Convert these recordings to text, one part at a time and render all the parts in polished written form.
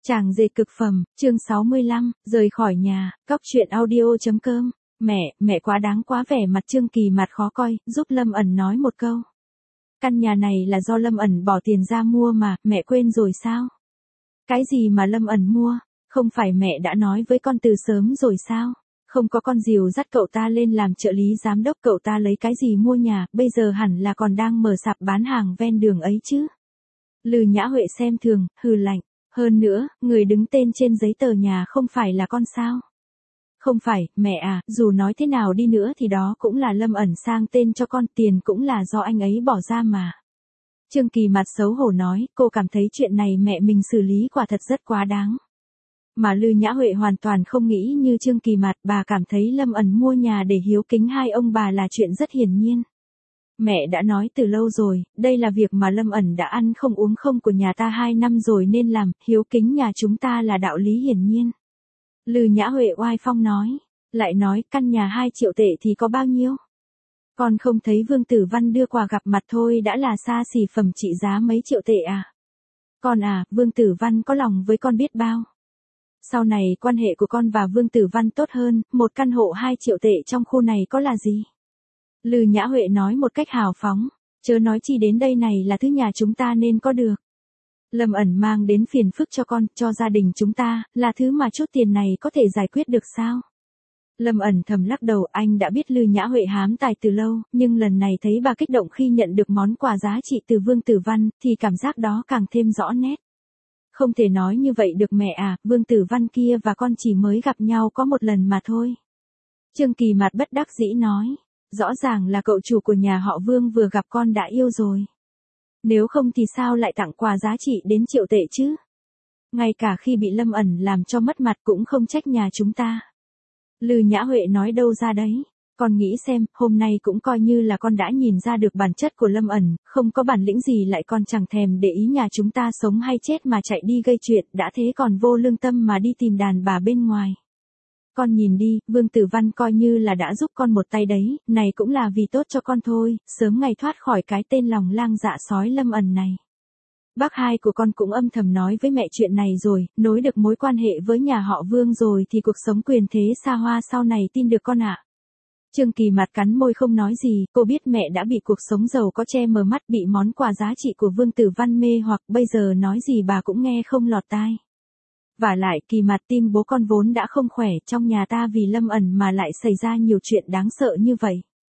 Chàng dệt cực phẩm, chương 65, rời khỏi nhà, cóc truyện audio.com. Mẹ quá đáng quá, vẻ mặt Trương Kỳ mặt khó coi, giúp Lâm ẩn nói một câu. Căn nhà này là do Lâm ẩn bỏ tiền ra mua mà, mẹ quên rồi sao? Cái gì mà Lâm ẩn mua? Không phải mẹ đã nói với con từ sớm rồi sao? Không có con dìu dắt cậu ta lên làm trợ lý giám đốc, cậu ta lấy cái gì mua nhà, bây giờ hẳn là còn đang mở sạp bán hàng ven đường ấy chứ. Lư Nhã Huệ xem thường, hừ lạnh. Hơn nữa, người đứng tên trên giấy tờ nhà không phải là con sao? Không phải, mẹ à, dù nói thế nào đi nữa thì đó cũng là Lâm ẩn sang tên cho con, tiền cũng là do anh ấy bỏ ra mà. Trương Kỳ mặt xấu hổ nói, cô cảm thấy chuyện này mẹ mình xử lý quả thật rất quá đáng. Mà Lư Nhã Huệ hoàn toàn không nghĩ như Trương Kỳ mặt, bà cảm thấy Lâm ẩn mua nhà để hiếu kính hai ông bà là chuyện rất hiển nhiên. Mẹ đã nói từ lâu rồi, đây là việc mà Lâm ẩn đã ăn không uống không của nhà ta 2 năm rồi nên làm, hiếu kính nhà chúng ta là đạo lý hiển nhiên. Lư Nhã Huệ oai phong nói, lại nói căn nhà 2 triệu tệ thì có bao nhiêu? Con không thấy Vương Tử Văn đưa quà gặp mặt thôi đã là xa xỉ phẩm trị giá mấy triệu tệ à? Con à, Vương Tử Văn có lòng với con biết bao. Sau này quan hệ của con và Vương Tử Văn tốt hơn, một căn hộ 2 triệu tệ trong khu này có là gì? Lư Nhã Huệ nói một cách hào phóng, chớ nói chi đến đây này là thứ nhà chúng ta nên có được. Lâm ẩn mang đến phiền phức cho con, cho gia đình chúng ta, là thứ mà chút tiền này có thể giải quyết được sao? Lâm ẩn thầm lắc đầu, anh đã biết Lư Nhã Huệ hám tài từ lâu, nhưng lần này thấy bà kích động khi nhận được món quà giá trị từ Vương Tử Văn, thì cảm giác đó càng thêm rõ nét. Không thể nói như vậy được mẹ à, Vương Tử Văn kia và con chỉ mới gặp nhau có một lần mà thôi. Trương Kỳ mặt bất đắc dĩ nói. Rõ ràng là cậu chủ của nhà họ Vương vừa gặp con đã yêu rồi. Nếu không thì sao lại tặng quà giá trị đến triệu tệ chứ? Ngay cả khi bị Lâm ẩn làm cho mất mặt cũng không trách nhà chúng ta. Lư Nhã Huệ nói đâu ra đấy. Con nghĩ xem, hôm nay cũng coi như là con đã nhìn ra được bản chất của Lâm ẩn, không có bản lĩnh gì lại còn chẳng thèm để ý nhà chúng ta sống hay chết mà chạy đi gây chuyện, đã thế còn vô lương tâm mà đi tìm đàn bà bên ngoài. Con nhìn đi, Vương Tử Văn coi như là đã giúp con một tay đấy, này cũng là vì tốt cho con thôi, sớm ngày thoát khỏi cái tên lòng lang dạ sói Lâm ẩn này. Bác hai của con cũng âm thầm nói với mẹ chuyện này rồi, nối được mối quan hệ với nhà họ Vương rồi thì cuộc sống quyền thế xa hoa sau này tin được con ạ. Trương Kỳ mặt cắn môi không nói gì, cô biết mẹ đã bị cuộc sống giàu có che mờ mắt, bị món quà giá trị của Vương Tử Văn mê hoặc, bây giờ nói gì bà cũng nghe không lọt tai. Vả lại, Kỳ mặt, tim bố con vốn đã không khỏe, trong nhà ta vì Lâm ẩn mà lại xảy ra nhiều chuyện đáng sợ như vậy.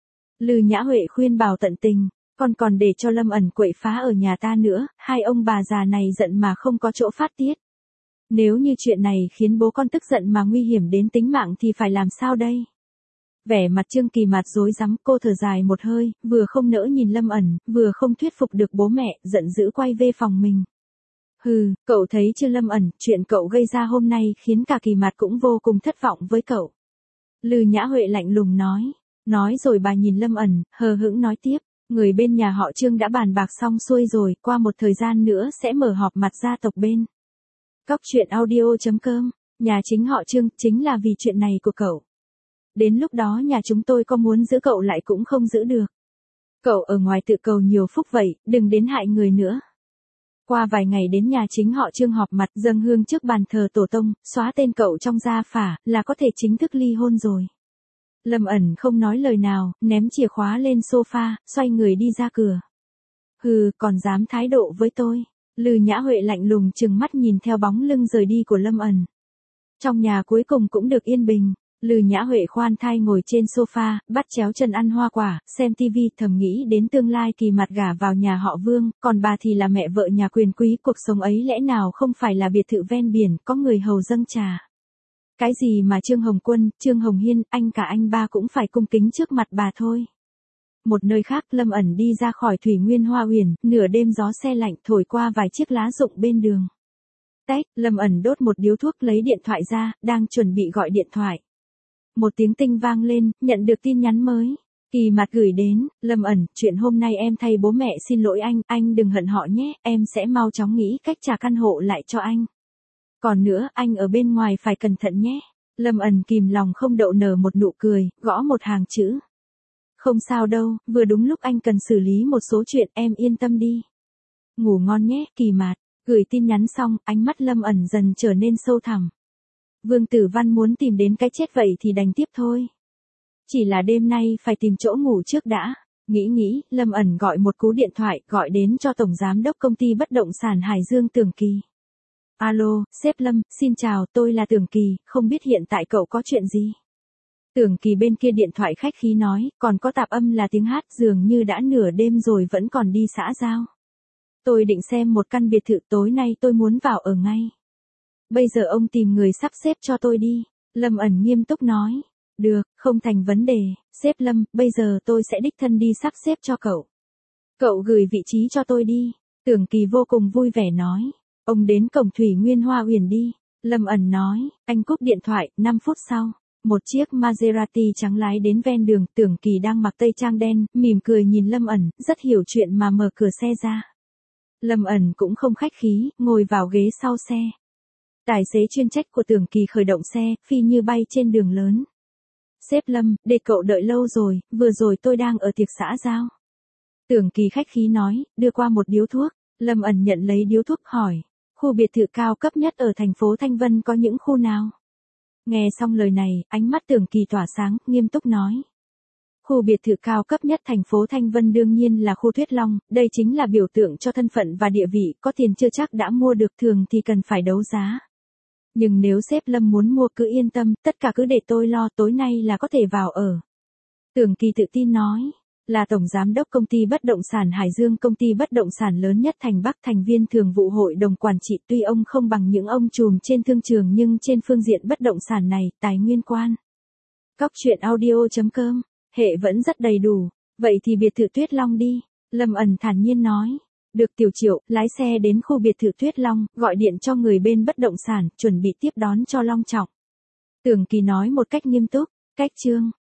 Lư Nhã Huệ khuyên bảo tận tình, con còn để cho Lâm ẩn quậy phá ở nhà ta nữa, hai ông bà già này giận mà không có chỗ phát tiết. Nếu như chuyện này khiến bố con tức giận mà nguy hiểm đến tính mạng thì phải làm sao đây? Vẻ mặt Trương Kỳ mặt rối rắm, cô thở dài một hơi, vừa không nỡ nhìn Lâm ẩn, vừa không thuyết phục được bố mẹ, giận dữ quay về phòng mình. Hừ, cậu thấy chưa Lâm ẩn, chuyện cậu gây ra hôm nay khiến cả Kỳ mặt cũng vô cùng thất vọng với cậu. Lư Nhã Huệ lạnh lùng nói rồi bà nhìn Lâm ẩn, hờ hững nói tiếp, người bên nhà họ Trương đã bàn bạc xong xuôi rồi, qua một thời gian nữa sẽ mở họp mặt gia tộc bên. Cóc truyện audio.com, nhà chính họ Trương, chính là vì chuyện này của cậu. Đến lúc đó nhà chúng tôi có muốn giữ cậu lại cũng không giữ được. Cậu ở ngoài tự cầu nhiều phúc vậy, đừng đến hại người nữa. Qua vài ngày đến nhà chính họ Trương họp mặt, dâng hương trước bàn thờ tổ tông, xóa tên cậu trong gia phả, là có thể chính thức ly hôn rồi. Lâm ẩn không nói lời nào, ném chìa khóa lên sofa, xoay người đi ra cửa. Hừ, còn dám thái độ với tôi. Lư Nhã Huệ lạnh lùng trừng mắt nhìn theo bóng lưng rời đi của Lâm ẩn. Trong nhà cuối cùng cũng được yên bình. Lư Nhã Huệ khoan thai ngồi trên sofa, bắt chéo chân ăn hoa quả, xem tivi, thầm nghĩ đến tương lai Kỳ mặt gả vào nhà họ Vương, còn bà thì là mẹ vợ nhà quyền quý, cuộc sống ấy lẽ nào không phải là biệt thự ven biển, có người hầu dâng trà. Cái gì mà Trương Hồng Quân, Trương Hồng Hiên, anh cả anh ba cũng phải cung kính trước mặt bà thôi. Một nơi khác, Lâm ẩn đi ra khỏi Thủy Nguyên Hoa Uyển, nửa đêm gió se lạnh thổi qua vài chiếc lá rụng bên đường. Tét, Lâm ẩn đốt một điếu thuốc lấy điện thoại ra, đang chuẩn bị gọi điện thoại. Một tiếng tinh vang lên, nhận được tin nhắn mới. Kỳ mặt gửi đến, Lâm ẩn, chuyện hôm nay em thay bố mẹ xin lỗi anh đừng hận họ nhé, em sẽ mau chóng nghĩ cách trả căn hộ lại cho anh. Còn nữa, anh ở bên ngoài phải cẩn thận nhé. Lâm ẩn kìm lòng không đậu nở một nụ cười, gõ một hàng chữ. Không sao đâu, vừa đúng lúc anh cần xử lý một số chuyện, em yên tâm đi. Ngủ ngon nhé, Kỳ mặt. Gửi tin nhắn xong, ánh mắt Lâm ẩn dần trở nên sâu thẳm. Vương Tử Văn muốn tìm đến cái chết vậy thì đành tiếp thôi. Chỉ là đêm nay phải tìm chỗ ngủ trước đã. Nghĩ, Lâm ẩn gọi một cú điện thoại, gọi đến cho Tổng Giám đốc Công ty Bất động sản Hải Dương Tưởng Kỳ. Alo, sếp Lâm, xin chào, tôi là Tưởng Kỳ, không biết hiện tại cậu có chuyện gì? Tưởng Kỳ bên kia điện thoại khách khí nói, còn có tạp âm là tiếng hát, dường như đã nửa đêm rồi vẫn còn đi xã giao. Tôi định xem một căn biệt thự, tối nay tôi muốn vào ở ngay. Bây giờ ông tìm người sắp xếp cho tôi đi. Lâm ẩn nghiêm túc nói. Được, không thành vấn đề, sếp Lâm, bây giờ tôi sẽ đích thân đi sắp xếp cho cậu. Cậu gửi vị trí cho tôi đi. Tưởng Kỳ vô cùng vui vẻ nói. Ông đến cổng Thủy Nguyên Hoa Uyển đi. Lâm ẩn nói, anh cúp điện thoại, 5 phút sau. Một chiếc Maserati trắng lái đến ven đường, Tưởng Kỳ đang mặc tây trang đen, mỉm cười nhìn Lâm ẩn, rất hiểu chuyện mà mở cửa xe ra. Lâm ẩn cũng không khách khí, ngồi vào ghế sau xe. Tài xế chuyên trách của Tưởng Kỳ khởi động xe, phi như bay trên đường lớn. Sếp Lâm, để cậu đợi lâu rồi, vừa rồi tôi đang ở tiệc xã giao. Tưởng Kỳ khách khí nói, đưa qua một điếu thuốc. Lâm ẩn nhận lấy điếu thuốc hỏi, khu biệt thự cao cấp nhất ở thành phố Thanh Vân có những khu nào? Nghe xong lời này, ánh mắt Tưởng Kỳ tỏa sáng, nghiêm túc nói. Khu biệt thự cao cấp nhất thành phố Thanh Vân đương nhiên là khu Tuyết Long, đây chính là biểu tượng cho thân phận và địa vị, có tiền chưa chắc đã mua được, thường thì cần phải đấu giá. Nhưng nếu sếp Lâm muốn mua cứ yên tâm, tất cả cứ để tôi lo, tối nay là có thể vào ở. Tưởng Kỳ tự tin nói, là Tổng Giám đốc Công ty Bất động sản Hải Dương, công ty bất động sản lớn nhất thành Bắc, thành viên thường vụ hội đồng quản trị, tuy ông không bằng những ông trùm trên thương trường nhưng trên phương diện bất động sản này, tài nguyên quan. Cóc truyện audio.com, hệ vẫn rất đầy đủ, vậy thì biệt thự Tuyết Long đi, Lâm ẩn thản nhiên nói. Được Tiểu Triệu, lái xe đến khu biệt thự Tuyết Long, gọi điện cho người bên bất động sản, chuẩn bị tiếp đón cho long trọng. Tưởng Kỳ nói một cách nghiêm túc, cách chương.